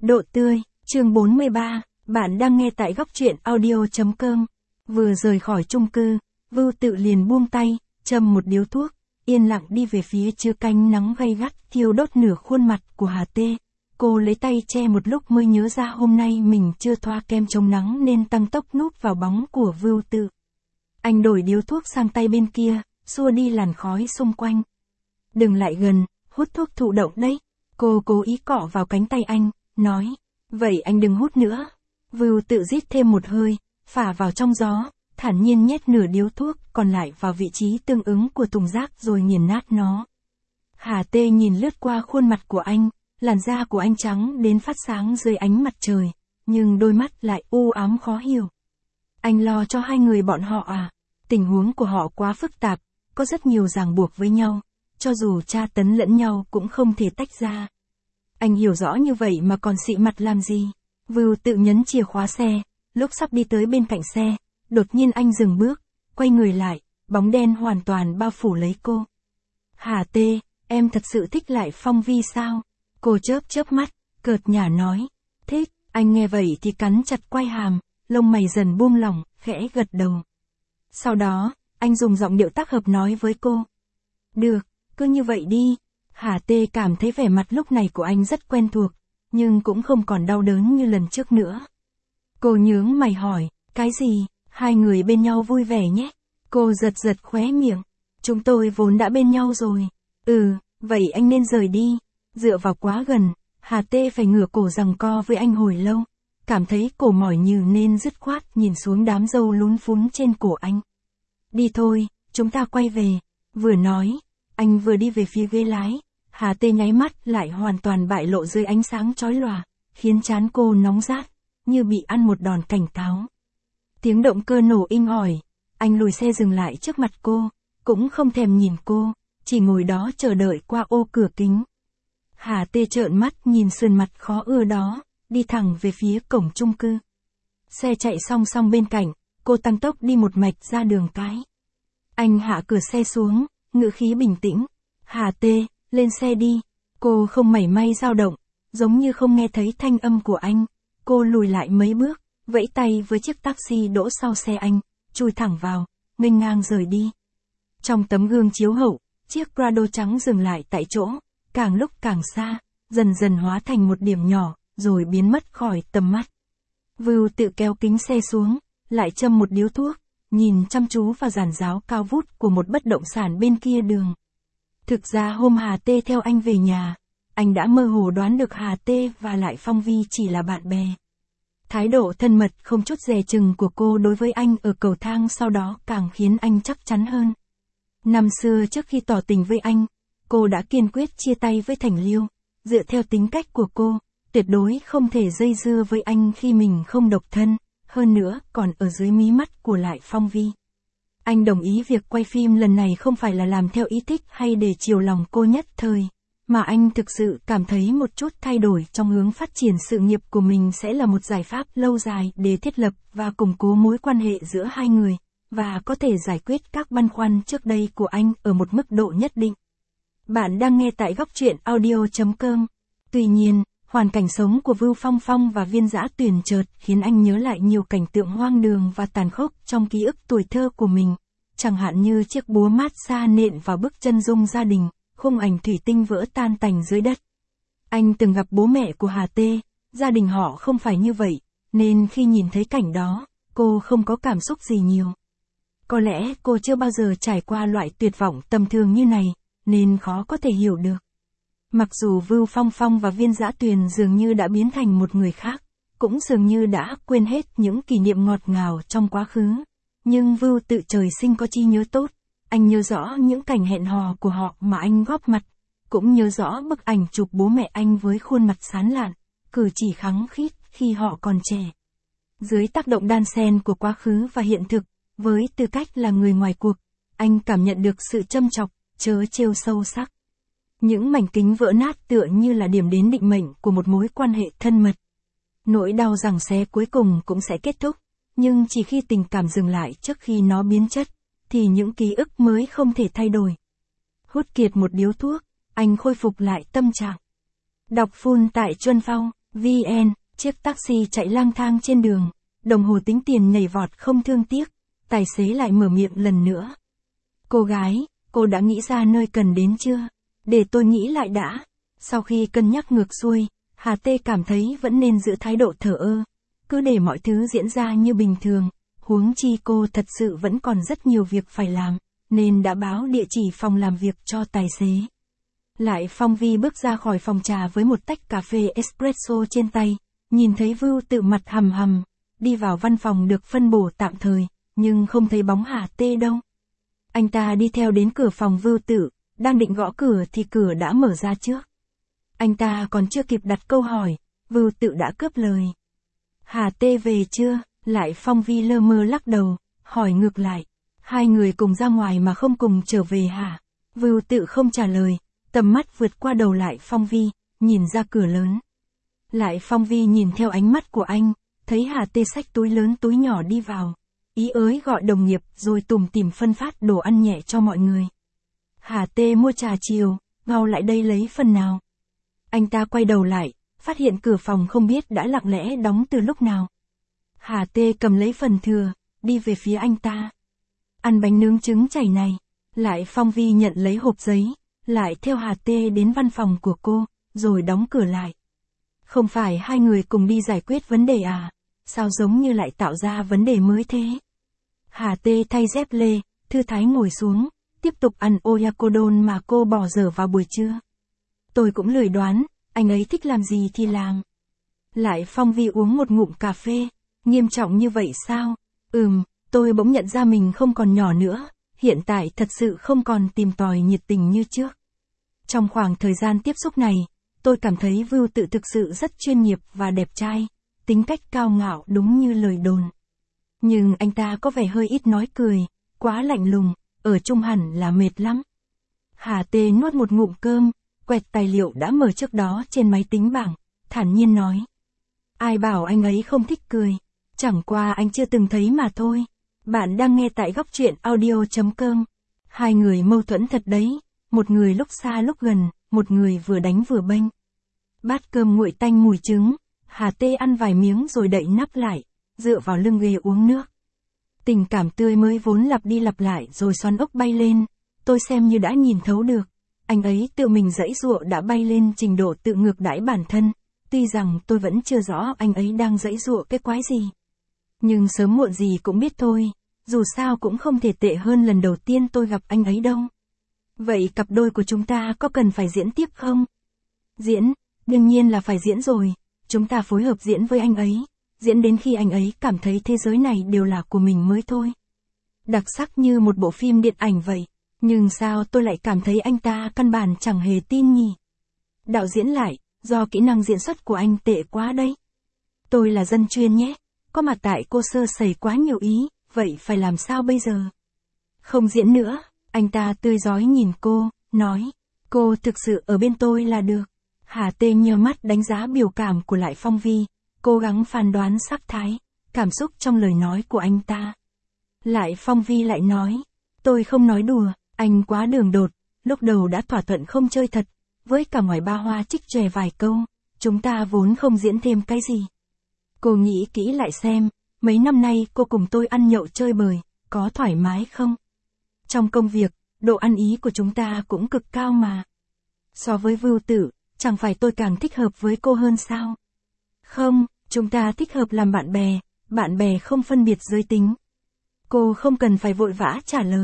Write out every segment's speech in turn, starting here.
Độ tươi, chương 43, bạn đang nghe tại góc truyện audio.com. Vừa rời khỏi chung cư, Vưu Tự liền buông tay, châm một điếu thuốc, yên lặng đi về phía chứa cánh nắng gay gắt thiêu đốt nửa khuôn mặt của Hà Tê. Cô lấy tay che một lúc mới nhớ ra hôm nay mình chưa thoa kem chống nắng nên tăng tốc núp vào bóng của Vưu Tự. Anh đổi điếu thuốc sang tay bên kia, xua đi làn khói xung quanh. Đừng lại gần, hút thuốc thụ động đấy. Cô cố ý cọ vào cánh tay anh, nói, vậy anh đừng hút nữa. Vưu Tự rít thêm một hơi, phả vào trong gió, thản nhiên nhét nửa điếu thuốc còn lại vào vị trí tương ứng của thùng rác rồi nghiền nát nó. Hà Tê nhìn lướt qua khuôn mặt của anh, làn da của anh trắng đến phát sáng dưới ánh mặt trời, nhưng đôi mắt lại u ám khó hiểu. Anh lo cho hai người bọn họ à? Tình huống của họ quá phức tạp, có rất nhiều ràng buộc với nhau, cho dù tra tấn lẫn nhau cũng không thể tách ra. Anh hiểu rõ như vậy mà còn xị mặt làm gì? Vưu Tự nhấn chìa khóa xe, lúc sắp đi tới bên cạnh xe, đột nhiên anh dừng bước, quay người lại, bóng đen hoàn toàn bao phủ lấy cô. Hà Tê, em thật sự thích Lại Phong Vi sao? Cô chớp mắt, cợt nhả nói. Thích, anh nghe vậy thì cắn chặt quai hàm, lông mày dần buông lỏng, khẽ gật đầu. Sau đó, anh dùng giọng điệu tác hợp nói với cô. Được, cứ như vậy đi. Hà Tê cảm thấy vẻ mặt lúc này của anh rất quen thuộc, nhưng cũng không còn đau đớn như lần trước nữa. Cô nhướng mày hỏi, cái gì? Hai người bên nhau vui vẻ nhé. Cô giật khóe miệng. Chúng tôi vốn đã bên nhau rồi. Vậy anh nên rời đi. Dựa vào quá gần, Hà Tê phải ngửa cổ giằng co với anh hồi lâu. Cảm thấy cổ mỏi nhừ nên dứt khoát nhìn xuống đám râu lún phún trên cổ anh. Đi thôi, chúng ta quay về. Vừa nói, anh vừa đi về phía ghế lái. Hà Tê nháy mắt lại hoàn toàn bại lộ dưới ánh sáng chói lòa, khiến trán cô nóng rát, như bị ăn một đòn cảnh cáo. Tiếng động cơ nổ inh ỏi, anh lùi xe dừng lại trước mặt cô, cũng không thèm nhìn cô, chỉ ngồi đó chờ đợi qua ô cửa kính. Hà Tê trợn mắt nhìn sườn mặt khó ưa đó, đi thẳng về phía cổng chung cư. Xe chạy song song bên cạnh, cô tăng tốc đi một mạch ra đường cái. Anh hạ cửa xe xuống, ngữ khí bình tĩnh. Hà Tê, lên xe đi. Cô không mảy may dao động, giống như không nghe thấy thanh âm của anh. Cô lùi lại mấy bước, vẫy tay với chiếc taxi đỗ sau xe anh, chui thẳng vào, nghênh ngang rời đi. Trong tấm gương chiếu hậu, chiếc Prado trắng dừng lại tại chỗ, càng lúc càng xa, dần dần hóa thành một điểm nhỏ, rồi biến mất khỏi tầm mắt. Vưu Tự kéo kính xe xuống, lại châm một điếu thuốc, nhìn chăm chú vào giàn giáo cao vút của một bất động sản bên kia đường. Thực ra hôm Hà Tê theo anh về nhà, anh đã mơ hồ đoán được Hà Tê và Lại Phong Vi chỉ là bạn bè. Thái độ thân mật không chút dè chừng của cô đối với anh ở cầu thang sau đó càng khiến anh chắc chắn hơn. Năm xưa trước khi tỏ tình với anh, cô đã kiên quyết chia tay với Thành Liêu. Dựa theo tính cách của cô, tuyệt đối không thể dây dưa với anh khi mình không độc thân, hơn nữa còn ở dưới mí mắt của Lại Phong Vi. Anh đồng ý việc quay phim lần này không phải là làm theo ý thích hay để chiều lòng cô nhất thời, mà anh thực sự cảm thấy một chút thay đổi trong hướng phát triển sự nghiệp của mình sẽ là một giải pháp lâu dài để thiết lập và củng cố mối quan hệ giữa hai người, và có thể giải quyết các băn khoăn trước đây của anh ở một mức độ nhất định. Bạn đang nghe tại góc truyện audio.com. Tuy nhiên, hoàn cảnh sống của Vưu Phong Phong và Viên Dã Tuyền chợt khiến anh nhớ lại nhiều cảnh tượng hoang đường và tàn khốc trong ký ức tuổi thơ của mình, chẳng hạn như chiếc búa mát xa nện vào bức chân dung gia đình, khung ảnh thủy tinh vỡ tan tành dưới đất. Anh từng gặp bố mẹ của Hà Tê, gia đình họ không phải như vậy, nên khi nhìn thấy cảnh đó, cô không có cảm xúc gì nhiều. Có lẽ cô chưa bao giờ trải qua loại tuyệt vọng tầm thường như này, nên khó có thể hiểu được. Mặc dù Vưu Phong Phong và Viên Dã Tuyền dường như đã biến thành một người khác, cũng dường như đã quên hết những kỷ niệm ngọt ngào trong quá khứ, nhưng Vưu Tự trời sinh có trí nhớ tốt. Anh nhớ rõ những cảnh hẹn hò của họ mà anh góp mặt, cũng nhớ rõ bức ảnh chụp bố mẹ anh với khuôn mặt sán lạn, cử chỉ khăng khít khi họ còn trẻ. Dưới tác động đan xen của quá khứ và hiện thực, với tư cách là người ngoài cuộc, anh cảm nhận được sự châm chọc, trớ trêu sâu sắc. Những mảnh kính vỡ nát tựa như là điểm đến định mệnh của một mối quan hệ thân mật. Nỗi đau giằng xé cuối cùng cũng sẽ kết thúc, nhưng chỉ khi tình cảm dừng lại trước khi nó biến chất, thì những ký ức mới không thể thay đổi. Hút kiệt một điếu thuốc, anh khôi phục lại tâm trạng. Đọc full tại Chuân Phong. VN, chiếc taxi chạy lang thang trên đường, đồng hồ tính tiền nhảy vọt không thương tiếc, tài xế lại mở miệng lần nữa. Cô gái, cô đã nghĩ ra nơi cần đến chưa? Để tôi nghĩ lại đã. Sau khi cân nhắc ngược xuôi, Hà Tê cảm thấy vẫn nên giữ thái độ thờ ơ. Cứ để mọi thứ diễn ra như bình thường, huống chi cô thật sự vẫn còn rất nhiều việc phải làm, nên đã báo địa chỉ phòng làm việc cho tài xế. Lại Phong Vi bước ra khỏi phòng trà với một tách cà phê espresso trên tay, nhìn thấy Vưu Tự mặt hầm hầm, đi vào văn phòng được phân bổ tạm thời, nhưng không thấy bóng Hà Tê đâu. Anh ta đi theo đến cửa phòng Vưu Tự, đang định gõ cửa thì cửa đã mở ra trước. Anh ta còn chưa kịp đặt câu hỏi, Vưu Tự đã cướp lời. Hà Tê về chưa? Lại Phong Vi lơ mơ lắc đầu, hỏi ngược lại. Hai người cùng ra ngoài mà không cùng trở về hả? Vưu Tự không trả lời, tầm mắt vượt qua đầu Lại Phong Vi, nhìn ra cửa lớn. Lại Phong Vi nhìn theo ánh mắt của anh, thấy Hà Tê xách túi lớn túi nhỏ đi vào. Ý ới gọi đồng nghiệp rồi tủm tỉm phân phát đồ ăn nhẹ cho mọi người. Hà Tê mua trà chiều, mau lại đây lấy phần nào. Anh ta quay đầu lại, phát hiện cửa phòng không biết đã lặng lẽ đóng từ lúc nào. Hà Tê cầm lấy phần thừa, đi về phía anh ta. Ăn bánh nướng trứng chảy này. Lại Phong Vi nhận lấy hộp giấy, lại theo Hà Tê đến văn phòng của cô, rồi đóng cửa lại. Không phải hai người cùng đi giải quyết vấn đề à? Sao giống như lại tạo ra vấn đề mới thế? Hà Tê thay dép lê, thư thái ngồi xuống, tiếp tục ăn oyakodon mà cô bỏ dở vào buổi trưa. Tôi cũng lười đoán, anh ấy thích làm gì thì làm. Lại Phong Vi uống một ngụm cà phê, nghiêm trọng như vậy sao? Tôi bỗng nhận ra mình không còn nhỏ nữa, hiện tại thật sự không còn tìm tòi nhiệt tình như trước. Trong khoảng thời gian tiếp xúc này, tôi cảm thấy Vưu Tự thực sự rất chuyên nghiệp và đẹp trai, tính cách cao ngạo đúng như lời đồn. Nhưng anh ta có vẻ hơi ít nói cười, quá lạnh lùng, ở chung hẳn là mệt lắm. Hà Tê nuốt một ngụm cơm, quẹt tài liệu đã mở trước đó trên máy tính bảng, thản nhiên nói. Ai bảo anh ấy không thích cười, chẳng qua anh chưa từng thấy mà thôi. Bạn đang nghe tại góc truyện audio.com. Hai người mâu thuẫn thật đấy, một người lúc xa lúc gần, một người vừa đánh vừa bênh. Bát cơm nguội tanh mùi trứng, Hà Tê ăn vài miếng rồi đậy nắp lại, dựa vào lưng ghế uống nước. Tình cảm tươi mới vốn lặp đi lặp lại rồi xoắn ốc bay lên, tôi xem như đã nhìn thấu được. Anh ấy tự mình giãy giụa đã bay lên trình độ tự ngược đãi bản thân, tuy rằng tôi vẫn chưa rõ anh ấy đang giãy giụa cái quái gì. Nhưng sớm muộn gì cũng biết thôi, dù sao cũng không thể tệ hơn lần đầu tiên tôi gặp anh ấy đâu. Vậy cặp đôi của chúng ta có cần phải diễn tiếp không? Diễn, đương nhiên là phải diễn rồi, chúng ta phối hợp diễn với anh ấy, diễn đến khi anh ấy cảm thấy thế giới này đều là của mình mới thôi. Đặc sắc như một bộ phim điện ảnh vậy, nhưng sao tôi lại cảm thấy anh ta căn bản chẳng hề tin nhỉ? Đạo diễn lại, do kỹ năng diễn xuất của anh tệ quá đấy. Tôi là dân chuyên nhé, có mặt tại cô sơ sẩy quá nhiều ý, vậy phải làm sao bây giờ? Không diễn nữa, anh ta tươi rói nhìn cô, nói, cô thực sự ở bên tôi là được. Hà Tê nheo mắt đánh giá biểu cảm của Lại Phong Vi, cố gắng phán đoán sắc thái, cảm xúc trong lời nói của anh ta. Lại Phong Vi lại nói, tôi không nói đùa, anh quá đường đột, lúc đầu đã thỏa thuận không chơi thật, với cả ngoài ba hoa trích chòe vài câu, chúng ta vốn không diễn thêm cái gì. Cô nghĩ kỹ lại xem, mấy năm nay cô cùng tôi ăn nhậu chơi bời, có thoải mái không? Trong công việc, độ ăn ý của chúng ta cũng cực cao mà. So với Vưu Tự, chẳng phải tôi càng thích hợp với cô hơn sao? Không, chúng ta thích hợp làm bạn bè không phân biệt giới tính. Cô không cần phải vội vã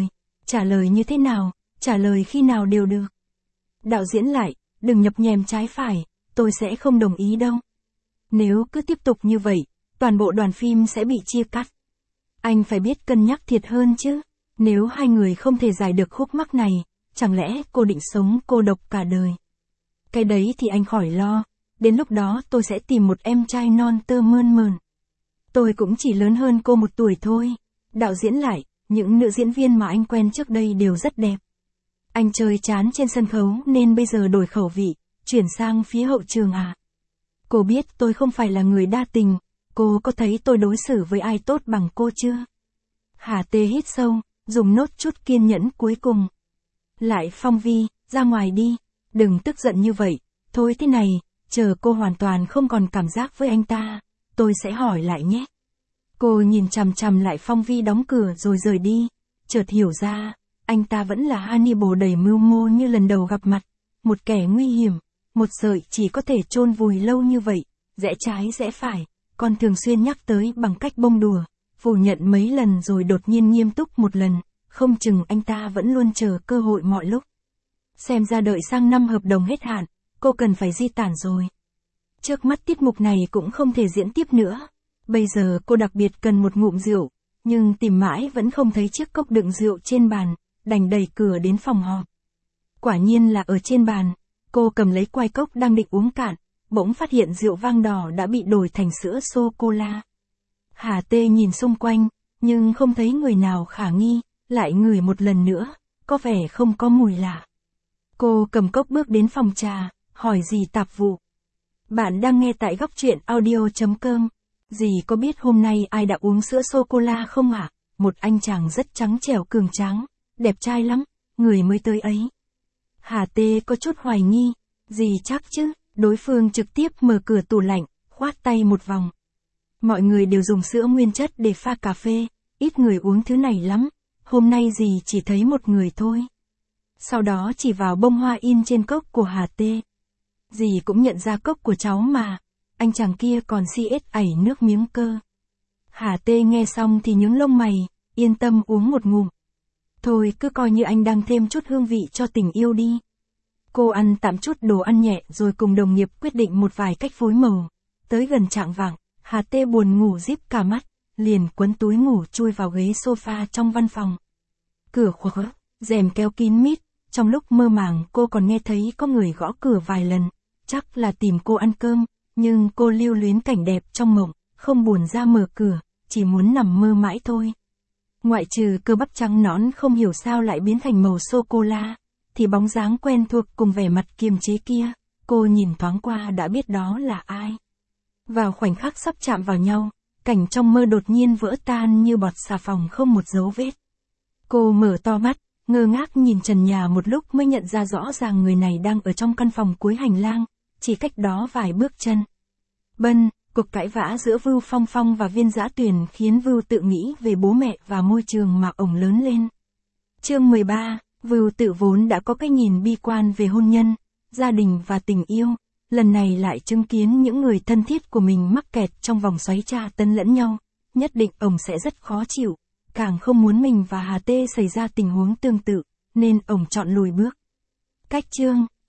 trả lời như thế nào, trả lời khi nào đều được. Đạo diễn lại, đừng nhập nhèm trái phải, tôi sẽ không đồng ý đâu. Nếu cứ tiếp tục như vậy, toàn bộ đoàn phim sẽ bị chia cắt. Anh phải biết cân nhắc thiệt hơn chứ, nếu hai người không thể giải được khúc mắc này, chẳng lẽ cô định sống cô độc cả đời? Cái đấy thì anh khỏi lo, đến lúc đó tôi sẽ tìm một em trai non tơ mơn mởn. Tôi cũng chỉ lớn hơn cô 1 tuổi thôi. Đạo diễn lại, những nữ diễn viên mà anh quen trước đây đều rất đẹp. Anh chơi chán trên sân khấu nên bây giờ đổi khẩu vị, chuyển sang phía hậu trường à? Cô biết tôi không phải là người đa tình, cô có thấy tôi đối xử với ai tốt bằng cô chưa? Hà Tê hít sâu, dùng nốt chút kiên nhẫn cuối cùng. Lại Phong Vi, ra ngoài đi, đừng tức giận như vậy, thôi thế này, chờ cô hoàn toàn không còn cảm giác với anh ta, tôi sẽ hỏi lại nhé. Cô nhìn chằm chằm lại Phong Vi đóng cửa rồi rời đi, chợt hiểu ra, anh ta vẫn là Hannibal đầy mưu mô như lần đầu gặp mặt, một kẻ nguy hiểm, một sợi chỉ có thể chôn vùi lâu như vậy, rẽ trái rẽ phải, còn thường xuyên nhắc tới bằng cách bông đùa, phủ nhận mấy lần rồi đột nhiên nghiêm túc một lần, không chừng anh ta vẫn luôn chờ cơ hội mọi lúc. Xem ra đợi sang năm hợp đồng hết hạn, cô cần phải di tản rồi. Trước mắt tiết mục này cũng không thể diễn tiếp nữa. Bây giờ cô đặc biệt cần một ngụm rượu, nhưng tìm mãi vẫn không thấy chiếc cốc đựng rượu trên bàn, đành đẩy cửa đến phòng họp. Quả nhiên là ở trên bàn, cô cầm lấy quai cốc đang định uống cạn, bỗng phát hiện rượu vang đỏ đã bị đổi thành sữa sô-cô-la. Hà Tê nhìn xung quanh, nhưng không thấy người nào khả nghi, lại ngửi một lần nữa, có vẻ không có mùi lạ. Cô cầm cốc bước đến phòng trà, hỏi dì tạp vụ. Bạn đang nghe tại góc truyện audio.com. Dì có biết hôm nay ai đã uống sữa sô-cô-la không ạ? Một anh chàng rất trắng trẻo cường tráng, đẹp trai lắm, người mới tới ấy. Hà Tê có chút hoài nghi, dì chắc chứ, đối phương trực tiếp mở cửa tủ lạnh, khoát tay một vòng. Mọi người đều dùng sữa nguyên chất để pha cà phê, ít người uống thứ này lắm, hôm nay dì chỉ thấy một người thôi. Sau đó chỉ vào bông hoa in trên cốc của Hà Tê. Dì cũng nhận ra cốc của cháu mà, anh chàng kia còn ẩy nước miếng cơ. Hà Tê nghe xong thì nhướng lông mày, yên tâm uống một ngụm. Thôi cứ coi như anh đang thêm chút hương vị cho tình yêu đi. Cô ăn tạm chút đồ ăn nhẹ rồi cùng đồng nghiệp quyết định một vài cách phối màu. Tới gần chạng vạng, Hà Tê buồn ngủ díp cả mắt, liền quấn túi ngủ chui vào ghế sofa trong văn phòng. Cửa khóa, rèm kéo kín mít, trong lúc mơ màng cô còn nghe thấy có người gõ cửa vài lần, chắc là tìm cô ăn cơm, nhưng cô lưu luyến cảnh đẹp trong mộng, không buồn ra mở cửa, chỉ muốn nằm mơ mãi thôi. Ngoại trừ cơ bắp trắng nõn không hiểu sao lại biến thành màu sô-cô-la, thì bóng dáng quen thuộc cùng vẻ mặt kiềm chế kia, cô nhìn thoáng qua đã biết đó là ai. Vào khoảnh khắc sắp chạm vào nhau, cảnh trong mơ đột nhiên vỡ tan như bọt xà phòng không một dấu vết. Cô mở to mắt, ngơ ngác nhìn trần nhà một lúc mới nhận ra rõ ràng người này đang ở trong căn phòng cuối hành lang, chỉ cách đó vài bước chân. Cuộc cãi vã giữa Vưu Phong Phong và Viên Dã Tuyền khiến Vưu tự nghĩ về bố mẹ và môi trường mà ổng lớn lên. Chương 13, Vưu tự vốn đã có cái nhìn bi quan về hôn nhân, gia đình và tình yêu, lần này lại chứng kiến những người thân thiết của mình mắc kẹt trong vòng xoáy tra tấn lẫn nhau, nhất định ổng sẽ rất khó chịu, càng không muốn mình và Hà Tê xảy ra tình huống tương tự, nên ổng chọn lùi bước. Cách chương